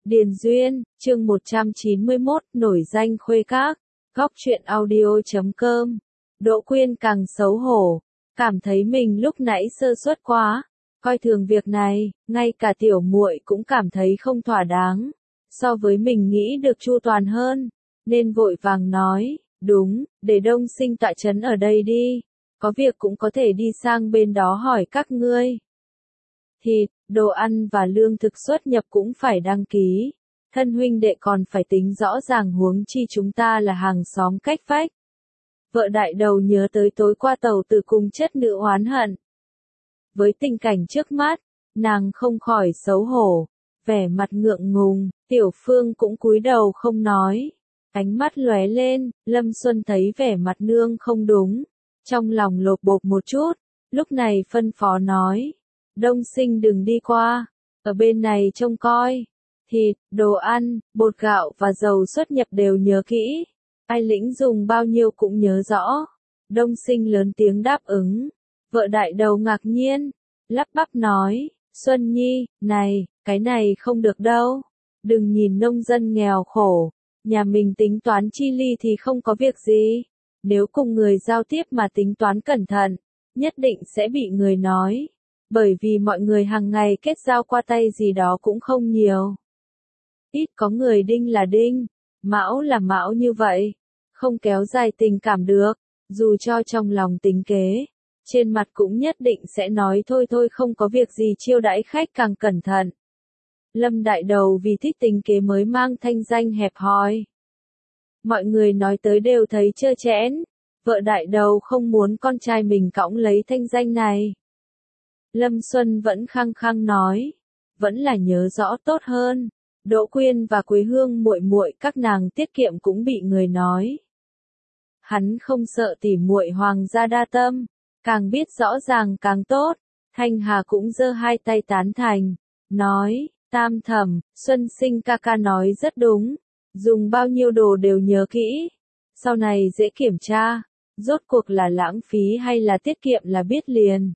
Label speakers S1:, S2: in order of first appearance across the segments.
S1: Điền Duyên, chương 191, nổi danh khuê các, góc truyện audio.com. Đỗ Quyên càng xấu hổ, cảm thấy mình lúc nãy sơ suất quá, coi thường việc này, ngay cả tiểu muội cũng cảm thấy không thỏa đáng, so với mình nghĩ được chu toàn hơn, nên vội vàng nói, đúng, để Đông Sinh tọa trấn ở đây đi, có việc cũng có thể đi sang bên đó hỏi các ngươi. Thịt, đồ ăn và lương thực xuất nhập cũng phải đăng ký. Thân huynh đệ còn phải tính rõ ràng huống chi chúng ta là hàng xóm cách vách. Vợ đại đầu nhớ tới tối qua tàu tử cùng chất nữ oán hận. Với tình cảnh trước mắt, nàng không khỏi xấu hổ, vẻ mặt ngượng ngùng, Tiểu Phương cũng cúi đầu không nói. Ánh mắt lóe lên, Lâm Xuân thấy vẻ mặt nương không đúng, trong lòng lột bột một chút, lúc này phân phó nói. Đông Sinh đừng đi qua, ở bên này trông coi. Thịt, đồ ăn, bột gạo và dầu xuất nhập đều nhớ kỹ. Ai lĩnh dùng bao nhiêu cũng nhớ rõ. Đông Sinh lớn tiếng đáp ứng. Vợ đại đầu ngạc nhiên, lắp bắp nói, Xuân Nhi, này, cái này không được đâu. Đừng nhìn nông dân nghèo khổ, nhà mình tính toán chi ly thì không có việc gì. Nếu cùng người giao tiếp mà tính toán cẩn thận, nhất định sẽ bị người nói. Bởi vì mọi người hàng ngày kết giao qua tay gì đó cũng không nhiều. Ít có người đinh là đinh, mão là mão như vậy, không kéo dài tình cảm được, dù cho trong lòng tính kế, trên mặt cũng nhất định sẽ nói thôi thôi không có việc gì chiêu đãi khách càng cẩn thận. Lâm đại đầu vì thích tính kế mới mang thanh danh hẹp hòi. Mọi người nói tới đều thấy trơ trẽn, vợ đại đầu không muốn con trai mình cõng lấy thanh danh này. Lâm Xuân vẫn khăng khăng nói, vẫn là nhớ rõ tốt hơn. Đỗ Quyên và Quế Hương muội muội các nàng tiết kiệm cũng bị người nói. Hắn không sợ tỉ muội hoàng gia đa tâm, càng biết rõ ràng càng tốt. Thanh Hà cũng giơ hai tay tán thành, nói, Tam Thẩm, Xuân Sinh ca ca nói rất đúng, dùng bao nhiêu đồ đều nhớ kỹ, sau này dễ kiểm tra, rốt cuộc là lãng phí hay là tiết kiệm là biết liền.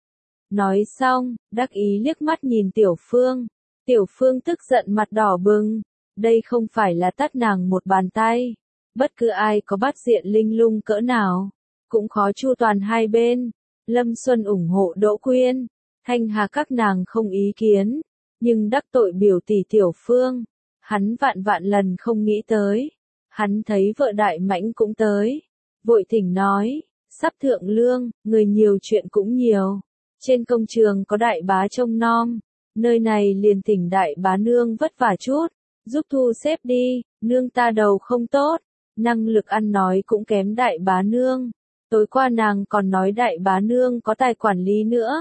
S1: Nói xong, đắc ý liếc mắt nhìn Tiểu Phương. Tiểu Phương tức giận mặt đỏ bừng. Đây không phải là tát nàng một bàn tay. Bất cứ ai có bắt diện linh lung cỡ nào, cũng khó chu toàn hai bên. Lâm Xuân ủng hộ Đỗ Quyên. Thanh Hà các nàng không ý kiến. Nhưng đắc tội biểu tỷ Tiểu Phương. Hắn vạn vạn lần không nghĩ tới. Hắn thấy vợ đại mãnh cũng tới. Vội thỉnh nói, sắp thượng lương, người nhiều chuyện cũng nhiều. Trên công trường có đại bá trông nom, nơi này liền thỉnh đại bá nương vất vả chút, giúp thu xếp đi, nương ta đầu không tốt, năng lực ăn nói cũng kém đại bá nương, tối qua nàng còn nói đại bá nương có tài quản lý nữa.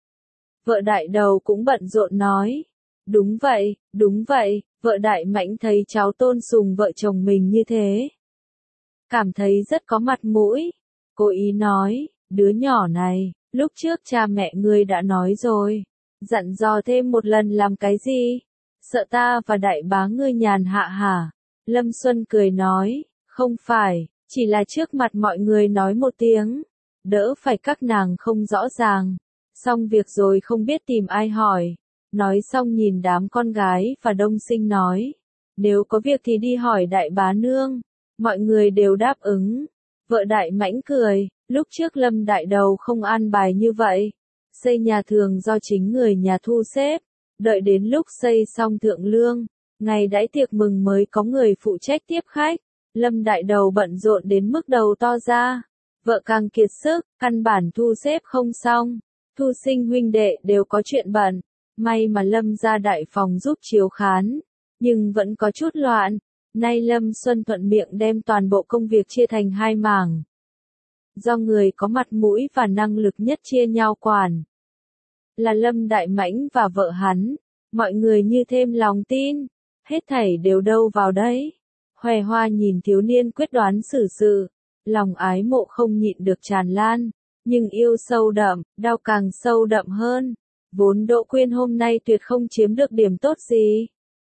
S1: Vợ đại đầu cũng bận rộn nói, đúng vậy, vợ đại mãnh thấy cháu tôn sùng vợ chồng mình như thế. Cảm thấy rất có mặt mũi, cố ý nói, đứa nhỏ này. Lúc trước cha mẹ ngươi đã nói rồi, dặn dò thêm một lần làm cái gì? Sợ ta và đại bá ngươi nhàn hạ hả? Lâm Xuân cười nói, không phải, chỉ là trước mặt mọi người nói một tiếng, đỡ phải các nàng không rõ ràng. Xong việc rồi không biết tìm ai hỏi. Nói xong nhìn đám con gái và Đông Sinh nói, nếu có việc thì đi hỏi đại bá nương. Mọi người đều đáp ứng. Vợ đại mãnh cười. Lúc trước Lâm đại đầu không an bài như vậy. Xây nhà thường do chính người nhà thu xếp. Đợi đến lúc xây xong thượng lương, ngày đãi tiệc mừng mới có người phụ trách tiếp khách. Lâm đại đầu bận rộn đến mức đầu to ra. Vợ càng kiệt sức, căn bản thu xếp không xong. Thu Sinh huynh đệ đều có chuyện bận. May mà Lâm ra đại phòng giúp chiếu khán. Nhưng vẫn có chút loạn. Nay Lâm Xuân thuận miệng đem toàn bộ công việc chia thành hai mảng. Do người có mặt mũi và năng lực nhất chia nhau quản. Là Lâm Đại Mãnh và vợ hắn, mọi người như thêm lòng tin, hết thảy đều đâu vào đấy. Hòe Hoa nhìn thiếu niên quyết đoán xử sự, lòng ái mộ không nhịn được tràn lan, nhưng yêu sâu đậm, đau càng sâu đậm hơn. Vốn Đỗ Quyên hôm nay tuyệt không chiếm được điểm tốt gì.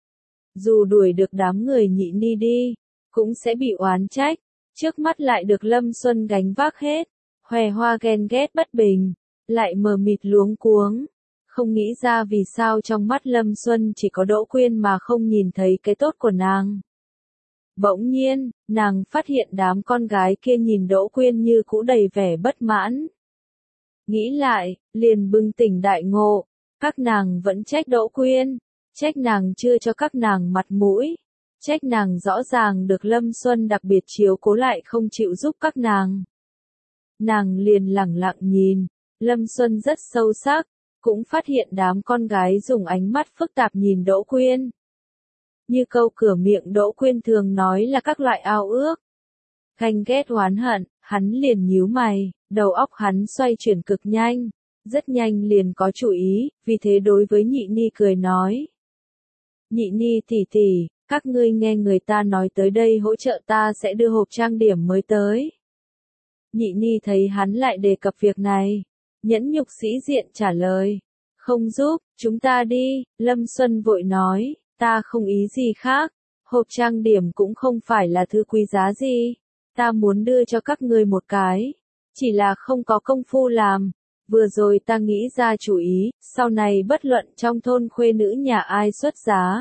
S1: Dù đuổi được đám người nhị ni đi, cũng sẽ bị oán trách. Trước mắt lại được Lâm Xuân gánh vác hết, Hòe Hoa ghen ghét bất bình, lại mờ mịt luống cuống, không nghĩ ra vì sao trong mắt Lâm Xuân chỉ có Đỗ Quyên mà không nhìn thấy cái tốt của nàng. Bỗng nhiên, nàng phát hiện đám con gái kia nhìn Đỗ Quyên như cũ đầy vẻ bất mãn. Nghĩ lại, liền bừng tỉnh đại ngộ, các nàng vẫn trách Đỗ Quyên, trách nàng chưa cho các nàng mặt mũi, trách nàng rõ ràng được Lâm Xuân đặc biệt chiếu cố lại không chịu giúp các nàng. Nàng liền lẳng lặng nhìn, Lâm Xuân rất sâu sắc, cũng phát hiện đám con gái dùng ánh mắt phức tạp nhìn Đỗ Quyên. Như câu cửa miệng Đỗ Quyên thường nói là các loại ao ước. Ganh ghét oán hận, hắn liền nhíu mày, đầu óc hắn xoay chuyển cực nhanh, rất nhanh liền có chủ ý, vì thế đối với Nhị Ni cười nói. Nhị Ni tỷ tỷ, các ngươi nghe người ta nói tới đây hỗ trợ ta sẽ đưa hộp trang điểm mới tới. Nhị Ni thấy hắn lại đề cập việc này, nhẫn nhục sĩ diện trả lời. Không giúp, chúng ta đi, Lâm Xuân vội nói, ta không ý gì khác, hộp trang điểm cũng không phải là thứ quý giá gì, ta muốn đưa cho các ngươi một cái, chỉ là không có công phu làm. Vừa rồi ta nghĩ ra chủ ý, sau này bất luận trong thôn khuê nữ nhà ai xuất giá.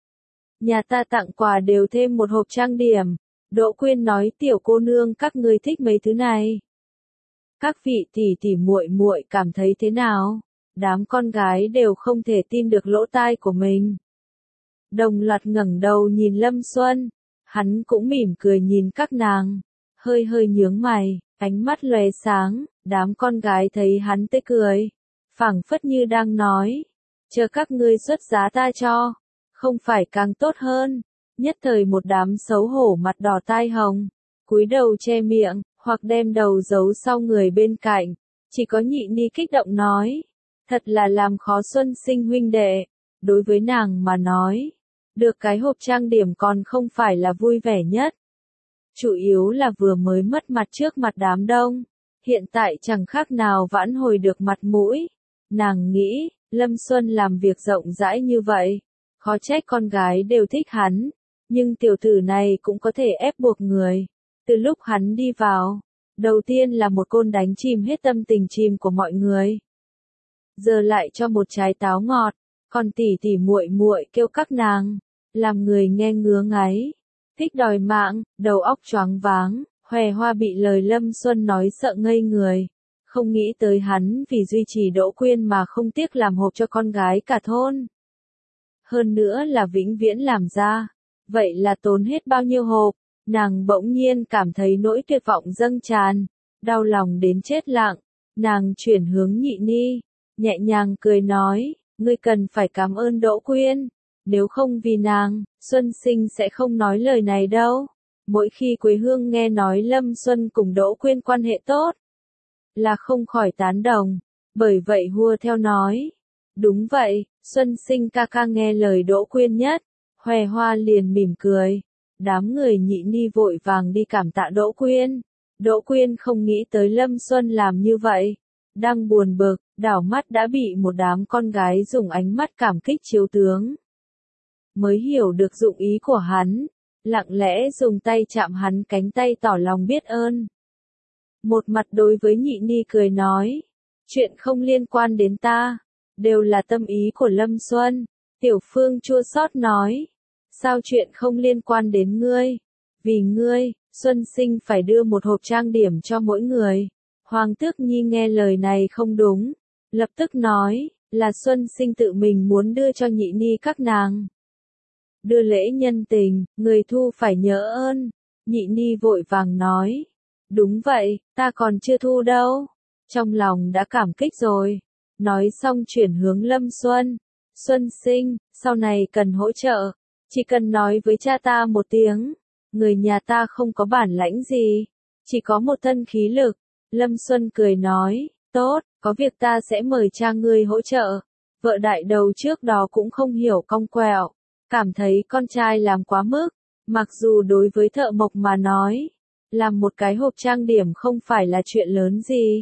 S1: Nhà ta tặng quà đều thêm một hộp trang điểm. Đỗ Quyên nói tiểu cô nương các ngươi thích mấy thứ này. Các vị tỷ tỷ muội muội cảm thấy thế nào? Đám con gái đều không thể tin được lỗ tai của mình. Đồng loạt ngẩng đầu nhìn Lâm Xuân, hắn cũng mỉm cười nhìn các nàng, hơi hơi nhướng mày, ánh mắt lóe sáng, đám con gái thấy hắn tươi cười, phảng phất như đang nói, chờ các ngươi xuất giá ta cho, không phải càng tốt hơn. Nhất thời một đám xấu hổ mặt đỏ tai hồng, cúi đầu che miệng, hoặc đem đầu giấu sau người bên cạnh, chỉ có Nhị Ni kích động nói, thật là làm khó Xuân Sinh huynh đệ, đối với nàng mà nói, được cái hộp trang điểm còn không phải là vui vẻ nhất. Chủ yếu là vừa mới mất mặt trước mặt đám đông, hiện tại chẳng khác nào vãn hồi được mặt mũi. Nàng nghĩ, Lâm Xuân làm việc rộng rãi như vậy, khó trách con gái đều thích hắn. Nhưng tiểu tử này cũng có thể ép buộc người. Từ lúc hắn đi vào, đầu tiên là một côn đánh chìm hết tâm tình chìm của mọi người. Giờ lại cho một trái táo ngọt, còn tỷ tỷ muội muội kêu các nàng, làm người nghe ngứa ngáy, thích đòi mạng, đầu óc choáng váng, Hòe Hoa bị lời Lâm Xuân nói sợ ngây người. Không nghĩ tới hắn vì duy trì Đỗ Quyên mà không tiếc làm hộp cho con gái cả thôn. Hơn nữa là vĩnh viễn làm ra. Vậy là tốn hết bao nhiêu hộp, nàng bỗng nhiên cảm thấy nỗi tuyệt vọng dâng tràn, đau lòng đến chết lặng, nàng chuyển hướng Nhị Ni, nhẹ nhàng cười nói, ngươi cần phải cảm ơn Đỗ Quyên, nếu không vì nàng, Xuân Sinh sẽ không nói lời này đâu. Mỗi khi Quế Hương nghe nói Lâm Xuân cùng Đỗ Quyên quan hệ tốt, là không khỏi tán đồng, bởi vậy hùa theo nói, đúng vậy, Xuân Sinh ca ca nghe lời Đỗ Quyên nhất. Hòe Hoa liền mỉm cười, đám người Nhị Ni vội vàng đi cảm tạ Đỗ Quyên. Đỗ Quyên không nghĩ tới Lâm Xuân làm như vậy, đang buồn bực, đảo mắt đã bị một đám con gái dùng ánh mắt cảm kích chiếu tướng. Mới hiểu được dụng ý của hắn, lặng lẽ dùng tay chạm hắn cánh tay tỏ lòng biết ơn. Một mặt đối với Nhị Ni cười nói, chuyện không liên quan đến ta, đều là tâm ý của Lâm Xuân. Tiểu Phương chua xót nói, sao chuyện không liên quan đến ngươi? Vì ngươi, Xuân Sinh phải đưa một hộp trang điểm cho mỗi người. Hoàng Tước Nhi nghe lời này không đúng, lập tức nói, là Xuân Sinh tự mình muốn đưa cho Nhị Ni các nàng. Đưa lễ nhân tình, người thu phải nhớ ơn. Nhị Ni vội vàng nói, đúng vậy, ta còn chưa thu đâu. Trong lòng đã cảm kích rồi. Nói xong chuyển hướng Lâm Xuân. Xuân Sinh, sau này cần hỗ trợ, chỉ cần nói với cha ta một tiếng, người nhà ta không có bản lãnh gì, chỉ có một thân khí lực. Lâm Xuân cười nói, tốt, có việc ta sẽ mời cha ngươi hỗ trợ. Vợ đại đầu trước đó cũng không hiểu cong quẹo, cảm thấy con trai làm quá mức, mặc dù đối với thợ mộc mà nói, làm một cái hộp trang điểm không phải là chuyện lớn gì.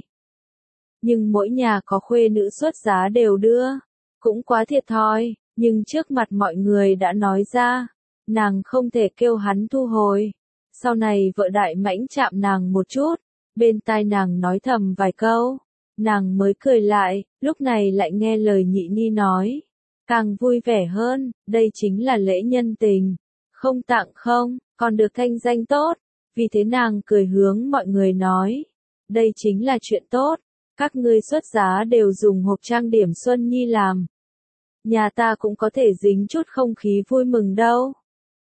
S1: Nhưng mỗi nhà có khuê nữ xuất giá đều đưa, cũng quá thiệt thòi, nhưng trước mặt mọi người đã nói ra, nàng không thể kêu hắn thu hồi. Sau này vợ đại mãnh chạm nàng một chút, bên tai nàng nói thầm vài câu, Nàng mới cười lại, lúc này lại nghe lời nhị ni nói. Càng vui vẻ hơn, đây chính là lễ nhân tình. Không tặng không, còn được thanh danh tốt. Vì thế nàng cười hướng mọi người nói. Đây chính là chuyện tốt. Các ngươi xuất giá đều dùng hộp trang điểm Xuân Nhi làm. Nhà ta cũng có thể dính chút không khí vui mừng đâu.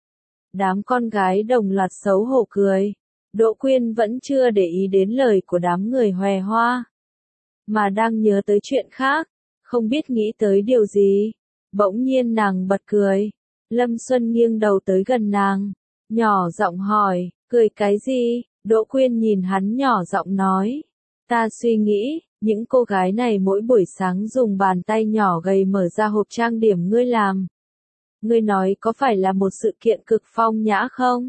S1: Đám con gái đồng loạt xấu hổ cười. Đỗ Quyên vẫn chưa để ý đến lời của đám người hòe hoa. Mà đang nhớ tới chuyện khác. Không biết nghĩ tới điều gì. Bỗng nhiên nàng bật cười. Lâm Xuân nghiêng đầu tới gần nàng. Nhỏ giọng hỏi, cười cái gì? Đỗ Quyên nhìn hắn nhỏ giọng nói. Ta suy nghĩ, những cô gái này mỗi buổi sáng dùng bàn tay nhỏ gầy mở ra hộp trang điểm ngươi làm. Ngươi nói có phải là một sự kiện cực phong nhã không?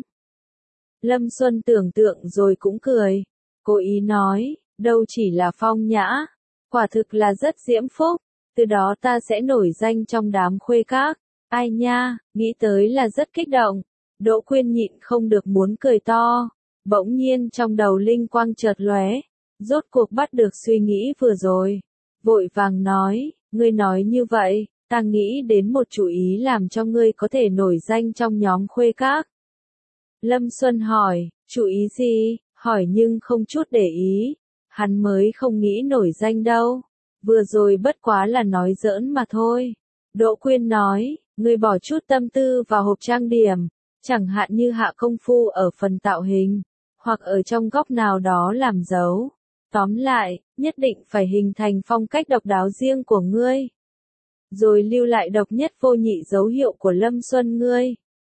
S1: Lâm Xuân tưởng tượng rồi cũng cười. Cố ý nói, đâu chỉ là phong nhã. Quả thực là rất diễm phúc. Từ đó ta sẽ nổi danh trong đám khuê các. Ai nha, nghĩ tới là rất kích động. Đỗ Quyên nhịn không được muốn cười to. Bỗng nhiên trong đầu linh quang chợt lóe. Rốt cuộc bắt được suy nghĩ vừa rồi. Vội vàng nói, ngươi nói như vậy, ta nghĩ đến một chủ ý làm cho ngươi có thể nổi danh trong nhóm khuê các. Lâm Xuân hỏi, chủ ý gì? Hỏi nhưng không chút để ý. Hắn mới không nghĩ nổi danh đâu. Vừa rồi bất quá là nói giỡn mà thôi. Đỗ Quyên nói, ngươi bỏ chút tâm tư vào hộp trang điểm, chẳng hạn như hạ công phu ở phần tạo hình, hoặc ở trong góc nào đó làm dấu. Tóm lại, nhất định phải hình thành phong cách độc đáo riêng của ngươi. Rồi lưu lại độc nhất vô nhị dấu hiệu của Lâm Xuân ngươi.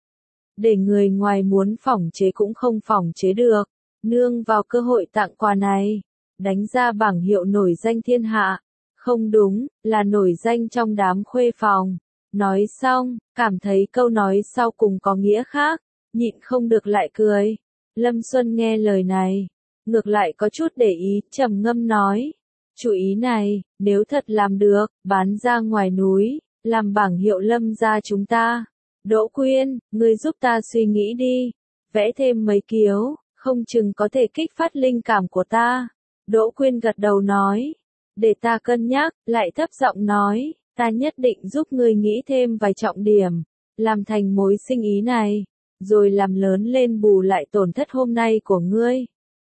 S1: Để người ngoài muốn phỏng chế cũng không phỏng chế được. Nương vào cơ hội tặng quà này, đánh ra bảng hiệu nổi danh thiên hạ. Không đúng, là nổi danh trong đám khuê phòng. Nói xong, cảm thấy câu nói sau cùng có nghĩa khác, nhịn không được lại cười. Lâm Xuân nghe lời này, ngược lại có chút để ý, trầm ngâm nói. Chủ ý này, nếu thật làm được, bán ra ngoài núi, làm bảng hiệu Lâm gia chúng ta. Đỗ Quyên, ngươi giúp ta suy nghĩ đi. Vẽ thêm mấy kiếu, không chừng có thể kích phát linh cảm của ta. Đỗ Quyên gật đầu nói. Để ta cân nhắc, lại thấp giọng nói. Ta nhất định giúp ngươi nghĩ thêm vài trọng điểm. Làm thành mối sinh ý này. Rồi làm lớn lên bù lại tổn thất hôm nay của ngươi.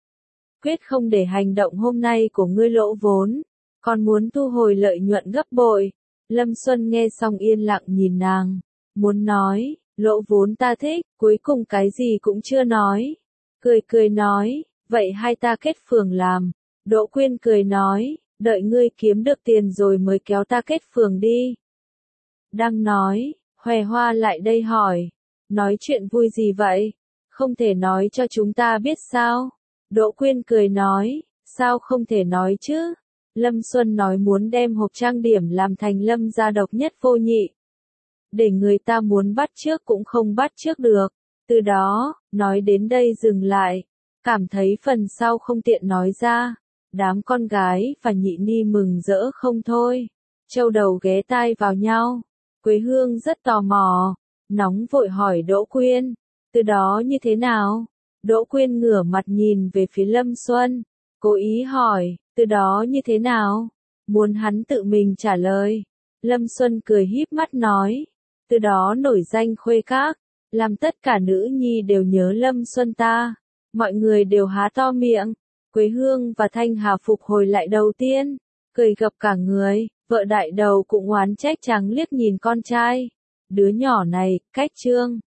S1: Quyết không để hành động hôm nay của ngươi lỗ vốn. Còn muốn thu hồi lợi nhuận gấp bội. Lâm Xuân nghe xong yên lặng nhìn nàng. Muốn nói, lỗ vốn ta thích, cuối cùng cái gì cũng chưa nói. Cười cười nói, vậy hai ta kết phường làm. Đỗ Quyên cười nói, đợi ngươi kiếm được tiền rồi mới kéo ta kết phường đi. Đang nói, Hòe Hoa lại đây hỏi. Nói chuyện vui gì vậy? Không thể nói cho chúng ta biết sao? Đỗ Quyên cười nói, sao không thể nói chứ? Lâm Xuân nói muốn đem hộp trang điểm làm thành Lâm gia độc nhất vô nhị. Để người ta muốn bắt chước cũng không bắt chước được. Từ đó, nói đến đây dừng lại. Cảm thấy phần sau không tiện nói ra. Đám con gái và nhị ni mừng rỡ không thôi. Châu đầu ghé tai vào nhau. Quế Hương rất tò mò. Nóng vội hỏi Đỗ Quyên. Từ đó như thế nào? Đỗ Quyên ngửa mặt nhìn về phía Lâm Xuân. Cố ý hỏi, từ đó như thế nào? Muốn hắn tự mình trả lời. Lâm Xuân cười híp mắt nói. Từ đó nổi danh khuê các. Làm tất cả nữ nhi đều nhớ Lâm Xuân ta. Mọi người đều há to miệng. Quế Hương và Thanh Hà phục hồi lại đầu tiên. Cười gập cả người. Vợ đại đầu cũng oán trách trắng liếc nhìn con trai. Đứa nhỏ này, cách trương.